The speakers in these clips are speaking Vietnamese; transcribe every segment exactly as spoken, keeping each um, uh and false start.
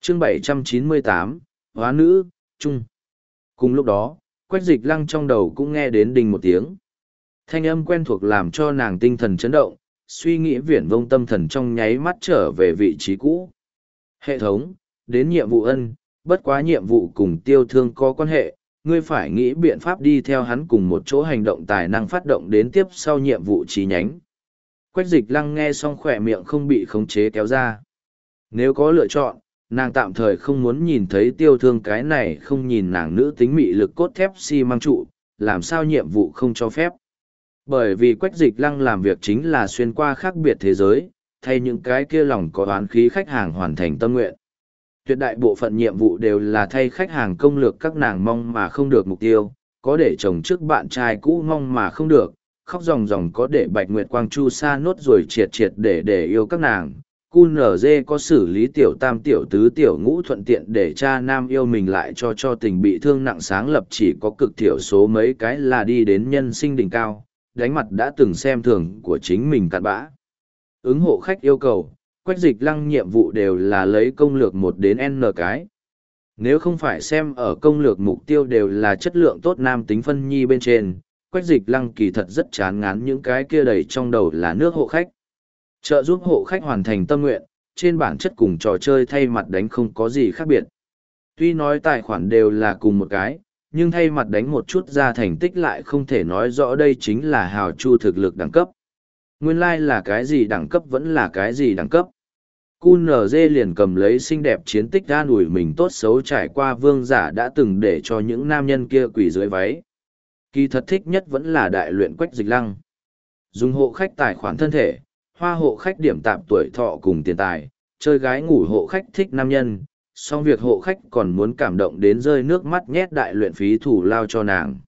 chương bảy trăm chín mươi tám, hóa nữ, trung. Cùng lúc đó, Quách Dịch Lăng trong đầu cũng nghe đến đình một tiếng. Thanh âm quen thuộc làm cho nàng tinh thần chấn động, suy nghĩ viển vông tâm thần trong nháy mắt trở về vị trí cũ. Hệ thống, đến nhiệm vụ ân, bất quá nhiệm vụ cùng tiêu thương có quan hệ, ngươi phải nghĩ biện pháp đi theo hắn cùng một chỗ hành động tài năng phát động đến tiếp sau nhiệm vụ chi nhánh. Quách Dịch Lăng nghe xong khỏe miệng không bị khống chế kéo ra. Nếu có lựa chọn, nàng tạm thời không muốn nhìn thấy tiêu thương cái này không nhìn nàng nữ tính mị lực cốt thép xi măng trụ, làm sao nhiệm vụ không cho phép. Bởi vì Quách Dịch Lăng làm việc chính là xuyên qua khác biệt thế giới, thay những cái kia lòng có oán khí khách hàng hoàn thành tâm nguyện. Tuyệt đại bộ phận nhiệm vụ đều là thay khách hàng công lược các nàng mong mà không được mục tiêu, có để chồng trước bạn trai cũ mong mà không được, khóc ròng ròng có để Bạch Nguyệt Quang chu sa nốt rồi triệt triệt để để yêu các nàng. cu en giê có xử lý tiểu tam tiểu tứ tiểu ngũ thuận tiện để cha nam yêu mình lại cho cho tình bị thương nặng sáng lập chỉ có cực thiểu số mấy cái là đi đến nhân sinh đỉnh cao, đánh mặt đã từng xem thường của chính mình cặn bã. Ứng hộ khách yêu cầu, Quách Dịch Lăng nhiệm vụ đều là lấy công lược một đến N cái. Nếu không phải xem ở công lược mục tiêu đều là chất lượng tốt nam tính phân nhi bên trên, Quách Dịch Lăng kỳ thật rất chán ngán những cái kia đầy trong đầu là nước hộ khách. Trợ giúp hộ khách hoàn thành tâm nguyện, trên bản chất cùng trò chơi thay mặt đánh không có gì khác biệt. Tuy nói tài khoản đều là cùng một cái, nhưng thay mặt đánh một chút ra thành tích lại không thể nói rõ đây chính là hào chu thực lực đẳng cấp. Nguyên lai like là cái gì đẳng cấp vẫn là cái gì đẳng cấp. cu en giê liền cầm lấy xinh đẹp chiến tích an ủi mình tốt xấu trải qua vương giả đã từng để cho những nam nhân kia quỳ dưới váy. Kỳ thật thích nhất vẫn là đại luyện Quách Dịch Lăng. Dùng hộ khách tài khoản thân thể, hoa hộ khách điểm tạm tuổi thọ cùng tiền tài, chơi gái ngủ hộ khách thích nam nhân, song việc hộ khách còn muốn cảm động đến rơi nước mắt nhét đại luyện phí thủ lao cho nàng.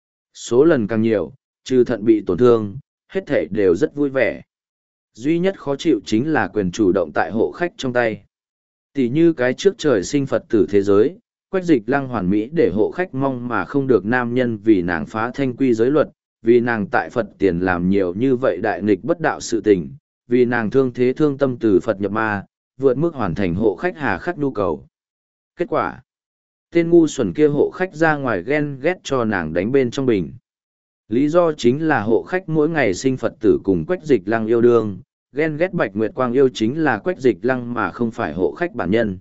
Số lần càng nhiều, trừ thận bị tổn thương, hết thể đều rất vui vẻ. Duy nhất khó chịu chính là quyền chủ động tại hộ khách trong tay. Tỷ như cái trước trời sinh Phật tử thế giới, Quách Dịch Lăng hoàn mỹ để hộ khách mong mà không được nam nhân vì nàng phá thanh quy giới luật, vì nàng tại Phật tiền làm nhiều như vậy đại nghịch bất đạo sự tình, vì nàng thương thế thương tâm từ Phật nhập ma, vượt mức hoàn thành hộ khách hà khắc nhu cầu. Kết quả, tên ngu xuẩn kia hộ khách ra ngoài ghen ghét cho nàng đánh bên trong bình. Lý do chính là hộ khách mỗi ngày sinh Phật tử cùng Quách Dịch Lăng yêu đương, ghen ghét Bạch Nguyệt Quang yêu chính là Quách Dịch Lăng mà không phải hộ khách bản nhân.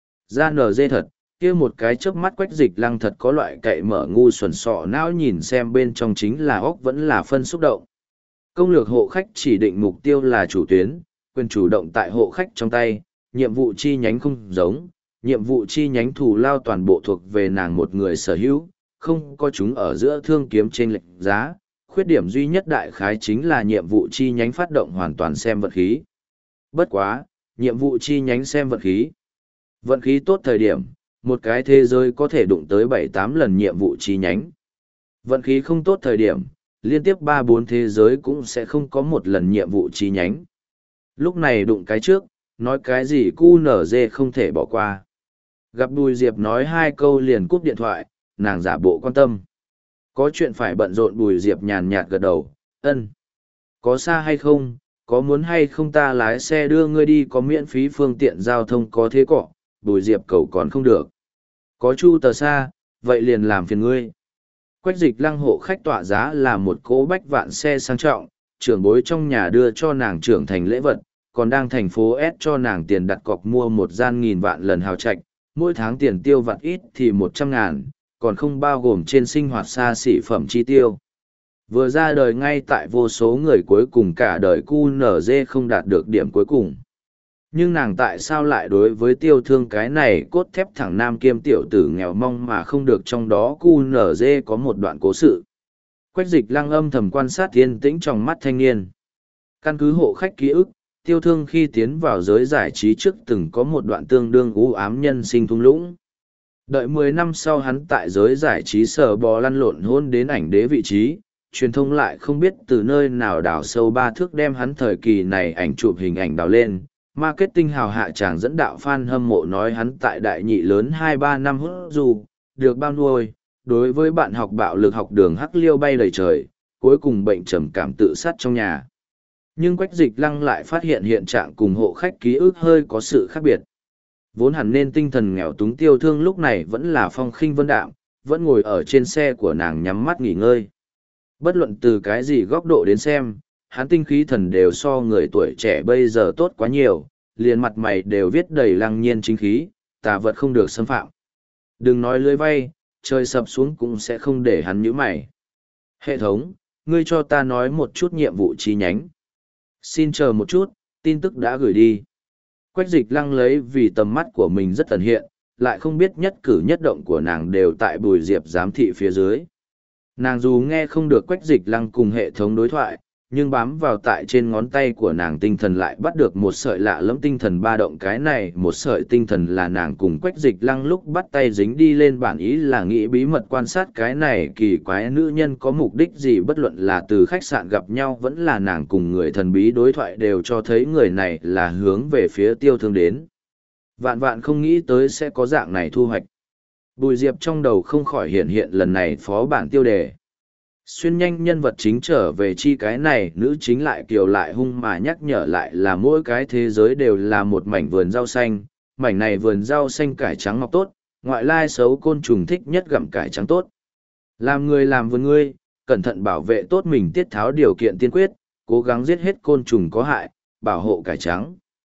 Ra nở dê thật, kia một cái chớp mắt Quách Dịch Lăng thật có loại cậy mở ngu xuẩn sọ não nhìn xem bên trong chính là óc vẫn là phân xúc động. Công lược hộ khách chỉ định mục tiêu là chủ tuyến, quyền chủ động tại hộ khách trong tay, nhiệm vụ chi nhánh không giống, nhiệm vụ chi nhánh thù lao toàn bộ thuộc về nàng một người sở hữu, không có chúng ở giữa thương kiếm trên lệnh giá. Khuyết điểm duy nhất đại khái chính là nhiệm vụ chi nhánh phát động hoàn toàn xem vận khí. Bất quá, nhiệm vụ chi nhánh xem vận khí. Vận khí tốt thời điểm, một cái thế giới có thể đụng tới bảy tám lần nhiệm vụ chi nhánh. Vận khí không tốt thời điểm, liên tiếp ba bốn thế giới cũng sẽ không có một lần nhiệm vụ chi nhánh. Lúc này đụng cái trước, nói cái gì cu en giê không thể bỏ qua. Gặp Bùi Diệp nói hai câu liền cúp điện thoại, nàng giả bộ quan tâm. Có chuyện phải bận rộn. Bùi Diệp nhàn nhạt gật đầu, ân. Có xa hay không, có muốn hay không ta lái xe đưa ngươi đi có miễn phí phương tiện giao thông có thế cọ, Bùi Diệp cầu còn không được. Có chu tờ xa, vậy liền làm phiền ngươi. Quách Dịch Lăng hộ khách tọa giá là một cỗ bách vạn xe sang trọng, trưởng bối trong nhà đưa cho nàng trưởng thành lễ vật, còn đang thành phố S cho nàng tiền đặt cọc mua một gian nghìn vạn lần hào trạch, mỗi tháng tiền tiêu vặt ít thì một trăm ngàn, còn không bao gồm trên sinh hoạt xa xỉ phẩm chi tiêu. Vừa ra đời ngay tại vô số người cuối cùng cả đời cu en giê không đạt được điểm cuối cùng. Nhưng nàng tại sao lại đối với tiêu thương cái này cốt thép thẳng nam kiêm tiểu tử nghèo mong mà không được, trong đó cu en giê có một đoạn cố sự. Quách Dịch Lăng âm thầm quan sát yên tĩnh trong mắt thanh niên. Căn cứ hộ khách ký ức, tiêu thương khi tiến vào giới giải trí trước từng có một đoạn tương đương u ám nhân sinh thung lũng. Đợi mười năm sau hắn tại giới giải trí sờ bò lăn lộn hôn đến ảnh đế vị trí, truyền thông lại không biết từ nơi nào đào sâu ba thước đem hắn thời kỳ này ảnh chụp hình ảnh đào lên. Marketing hào hạ chàng dẫn đạo fan hâm mộ nói hắn tại đại nhị lớn hai ba năm hút dù, được bao nuôi, đối với bạn học bạo lực học đường hắc liêu bay đầy trời, cuối cùng bệnh trầm cảm tự sát trong nhà. Nhưng Quách Dịch Lăng lại phát hiện hiện trạng cùng hộ khách ký ức hơi có sự khác biệt. Vốn hẳn nên tinh thần nghèo túng Tiêu Thương lúc này vẫn là phong khinh vân đạm, vẫn ngồi ở trên xe của nàng nhắm mắt nghỉ ngơi. Bất luận từ cái gì góc độ đến xem, hắn tinh khí thần đều so người tuổi trẻ bây giờ tốt quá nhiều, liền mặt mày đều viết đầy lăng nhiên chính khí, tà vật không được xâm phạm. Đừng nói lưới vay, trời sập xuống cũng sẽ không để hắn nhíu mày. Hệ thống, ngươi cho ta nói một chút nhiệm vụ chi nhánh. Xin chờ một chút, tin tức đã gửi đi. Quách Dịch Lăng lấy vì tầm mắt của mình rất ẩn hiện, lại không biết nhất cử nhất động của nàng đều tại Bùi Diệp giám thị phía dưới. Nàng dù nghe không được Quách Dịch Lăng cùng hệ thống đối thoại, nhưng bám vào tại trên ngón tay của nàng tinh thần lại bắt được một sợi lạ lẫm tinh thần ba động. Cái này một sợi tinh thần là nàng cùng Quách Dịch Lăng lúc bắt tay dính đi lên, bản ý là nghĩ bí mật quan sát cái này kỳ quái nữ nhân có mục đích gì, bất luận là từ khách sạn gặp nhau vẫn là nàng cùng người thần bí đối thoại đều cho thấy người này là hướng về phía Tiêu Thương đến. Vạn vạn không nghĩ tới sẽ có dạng này thu hoạch. Bùi Diệp trong đầu không khỏi hiện hiện lần này phó bản tiêu đề. Xuyên nhanh nhân vật chính trở về chi cái này nữ chính lại kiều lại hung mà nhắc nhở lại là mỗi cái thế giới đều là một mảnh vườn rau xanh, mảnh này vườn rau xanh cải trắng mọc tốt, ngoại lai xấu côn trùng thích nhất gặm cải trắng tốt. Làm người làm vườn ngươi, cẩn thận bảo vệ tốt mình, tiết tháo điều kiện tiên quyết, cố gắng giết hết côn trùng có hại, bảo hộ cải trắng.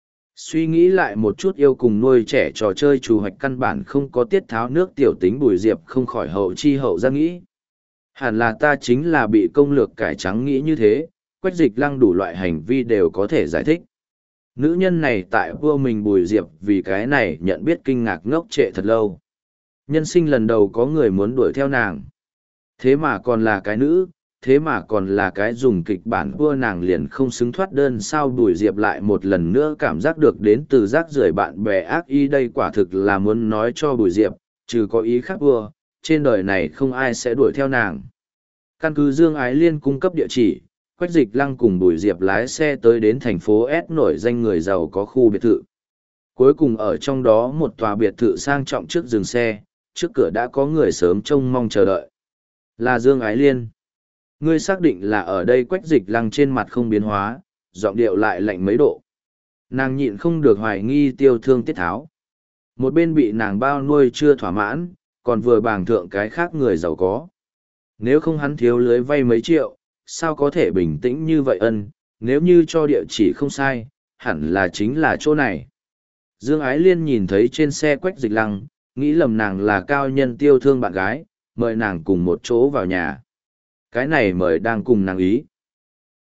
Suy nghĩ lại một chút, yêu cùng nuôi trẻ trò chơi chủ hoạch căn bản không có tiết tháo nước tiểu tính. Bùi Diệp không khỏi hậu chi hậu ra nghĩ. Hẳn là ta chính là bị công lược cải trắng, nghĩ như thế, Quách Dịch Lăng đủ loại hành vi đều có thể giải thích. Nữ nhân này tại vua mình Bùi Diệp vì cái này nhận biết kinh ngạc ngốc trệ thật lâu. Nhân sinh lần đầu có người muốn đuổi theo nàng. Thế mà còn là cái nữ, thế mà còn là cái dùng kịch bản vua, nàng liền không xứng thoát đơn sao? Bùi Diệp lại một lần nữa cảm giác được đến từ rác rưởi bạn bè ác ý, đây quả thực là muốn nói cho Bùi Diệp, trừ có ý khác vua, trên đời này không ai sẽ đuổi theo nàng. Căn cứ Dương Ái Liên cung cấp địa chỉ, Quách Dịch Lăng cùng Bùi Diệp lái xe tới đến thành phố S nổi danh người giàu có khu biệt thự. Cuối cùng ở trong đó một tòa biệt thự sang trọng, trước dừng xe, trước cửa đã có người sớm trông mong chờ đợi. Là Dương Ái Liên. Ngươi xác định là ở đây? Quách Dịch Lăng trên mặt không biến hóa, giọng điệu lại lạnh mấy độ. Nàng nhịn không được hoài nghi Tiêu Thương tiết tháo. Một bên bị nàng bao nuôi chưa thỏa mãn, còn vừa bàng thượng cái khác người giàu có. Nếu không hắn thiếu lưới vay mấy triệu, sao có thể bình tĩnh như vậy? Ân, nếu như cho địa chỉ không sai, hẳn là chính là chỗ này. Dương Ái Liên nhìn thấy trên xe Quách Dịch Lăng, nghĩ lầm nàng là cao nhân Tiêu Thương bạn gái, mời nàng cùng một chỗ vào nhà. Cái này mời đang cùng nàng ý.